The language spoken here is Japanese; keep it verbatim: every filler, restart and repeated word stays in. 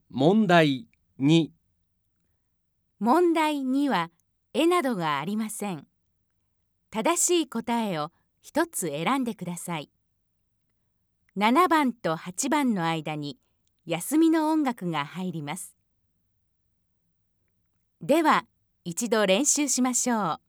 問題に。 問題には絵などがありません。正しい答えを一つ選んでください。ななばんとはちばんの間に休みの音楽が入ります。では、一度練習しましょう。